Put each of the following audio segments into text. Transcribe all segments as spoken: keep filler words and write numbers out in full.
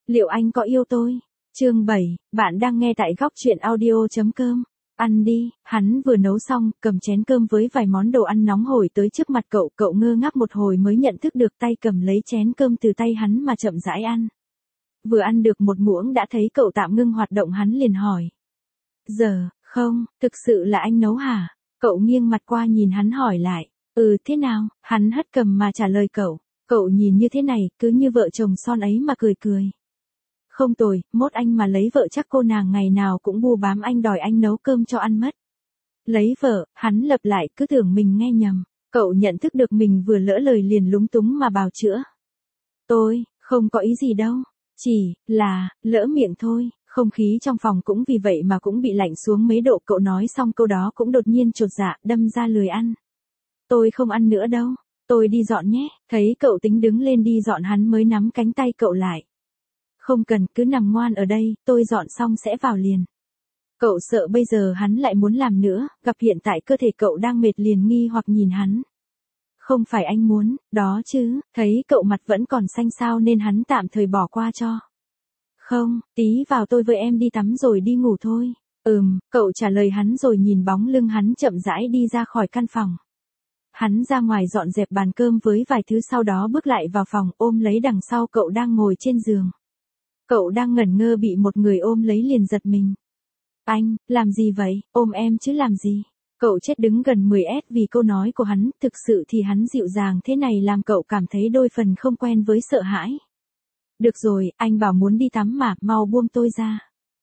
Liệu anh có yêu tôi? Chương bảy, bạn đang nghe tại góc truyện audio chấm com. Ăn đi, hắn vừa nấu xong, cầm chén cơm với vài món đồ ăn nóng hổi tới trước mặt cậu, cậu ngơ ngác một hồi mới nhận thức được tay cầm lấy chén cơm từ tay hắn mà chậm rãi ăn. Vừa ăn được một muỗng đã thấy cậu tạm ngưng hoạt động, hắn liền hỏi. Giờ, không, thực sự là anh nấu hả? Cậu nghiêng mặt qua nhìn hắn hỏi lại. Ừ, thế nào? Hắn hất cầm mà trả lời cậu. Cậu nhìn như thế này, cứ như vợ chồng son ấy mà cười cười. Không tồi, mốt anh mà lấy vợ chắc cô nàng ngày nào cũng bu bám anh đòi anh nấu cơm cho ăn mất. Lấy vợ, hắn lặp lại, cứ tưởng mình nghe nhầm. Cậu nhận thức được mình vừa lỡ lời liền lúng túng mà bào chữa. Tôi, không có ý gì đâu. Chỉ, là, lỡ miệng thôi. Không khí trong phòng cũng vì vậy mà cũng bị lạnh xuống mấy độ. Cậu nói xong câu đó cũng đột nhiên chột dạ, đâm ra lười ăn. Tôi không ăn nữa đâu. Tôi đi dọn nhé. Thấy cậu tính đứng lên đi dọn hắn mới nắm cánh tay cậu lại. Không cần, cứ nằm ngoan ở đây, tôi dọn xong sẽ vào liền. Cậu sợ bây giờ hắn lại muốn làm nữa, gặp hiện tại cơ thể cậu đang mệt liền nghi hoặc nhìn hắn. Không phải anh muốn, đó chứ, thấy cậu mặt vẫn còn xanh xao nên hắn tạm thời bỏ qua cho. Không, tí vào tôi với em đi tắm rồi đi ngủ thôi. Ừm, cậu trả lời hắn rồi nhìn bóng lưng hắn chậm rãi đi ra khỏi căn phòng. Hắn ra ngoài dọn dẹp bàn cơm với vài thứ sau đó bước lại vào phòng ôm lấy đằng sau cậu đang ngồi trên giường. Cậu đang ngẩn ngơ bị một người ôm lấy liền giật mình. Anh, làm gì vậy, ôm em chứ làm gì? Cậu chết đứng gần mười mét vì câu nói của hắn, thực sự thì hắn dịu dàng thế này làm cậu cảm thấy đôi phần không quen với sợ hãi. Được rồi, anh bảo muốn đi tắm mà, mau buông tôi ra.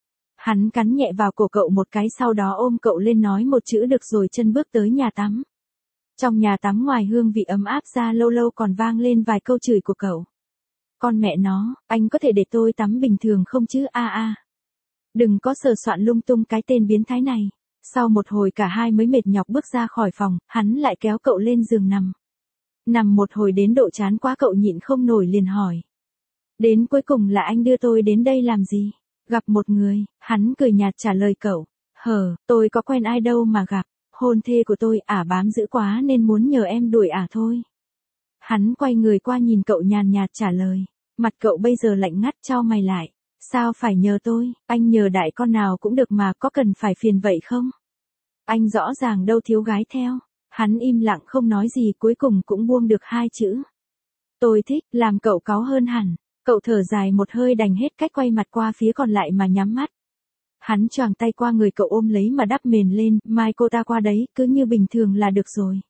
Hắn cắn nhẹ vào cổ cậu một cái sau đó ôm cậu lên nói một chữ được rồi chân bước tới nhà tắm. Trong nhà tắm ngoài hương vị ấm áp ra lâu lâu còn vang lên vài câu chửi của cậu. Con mẹ nó, anh có thể để tôi tắm bình thường không chứ a a. À. Đừng có sờ soạn lung tung cái tên biến thái này. Sau một hồi cả hai mới mệt nhọc bước ra khỏi phòng, hắn lại kéo cậu lên giường nằm. Nằm một hồi đến độ chán quá cậu nhịn không nổi liền hỏi. Đến cuối cùng là anh đưa tôi đến đây làm gì? Gặp một người, hắn cười nhạt trả lời cậu. Hờ, tôi có quen ai đâu mà gặp. Hôn thê của tôi ả bám dữ quá nên muốn nhờ em đuổi ả thôi. Hắn quay người qua nhìn cậu nhàn nhạt trả lời. Mặt cậu bây giờ lạnh ngắt chau mày lại. Sao phải nhờ tôi, anh nhờ đại con nào cũng được mà có cần phải phiền vậy không? Anh rõ ràng đâu thiếu gái theo. Hắn im lặng không nói gì cuối cùng cũng buông được hai chữ. Tôi thích, làm cậu cáu hơn hẳn. Cậu thở dài một hơi đành hết cách quay mặt qua phía còn lại mà nhắm mắt. Hắn choàng tay qua người cậu ôm lấy mà đắp mền lên, mai cô ta qua đấy, cứ như bình thường là được rồi.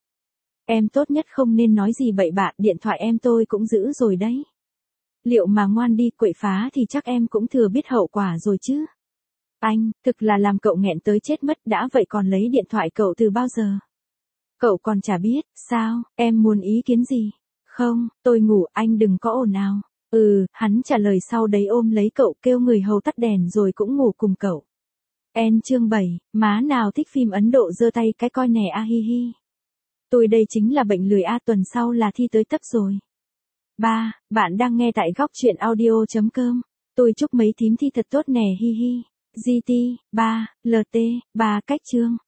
Em tốt nhất không nên nói gì bậy bạ, điện thoại em tôi cũng giữ rồi đấy. Liệu mà ngoan đi quậy phá thì chắc em cũng thừa biết hậu quả rồi chứ. Anh, thực là làm cậu nghẹn tới chết mất, đã vậy còn lấy điện thoại cậu từ bao giờ? Cậu còn chả biết, sao, em muốn ý kiến gì? Không, tôi ngủ, anh đừng có ồn ào. Ừ, hắn trả lời sau đấy ôm lấy cậu kêu người hầu tắt đèn rồi cũng ngủ cùng cậu. En chương bảy, má nào thích phim Ấn Độ giơ tay cái coi nè a hi hi. Tôi đây chính là bệnh lười a, tuần sau là thi tới tấp rồi. ba. Bạn đang nghe tại góc truyện audio chấm com. Tôi chúc mấy thím thi thật tốt nè hi hi. giê tê, ba, lờ tê, ba cách chương.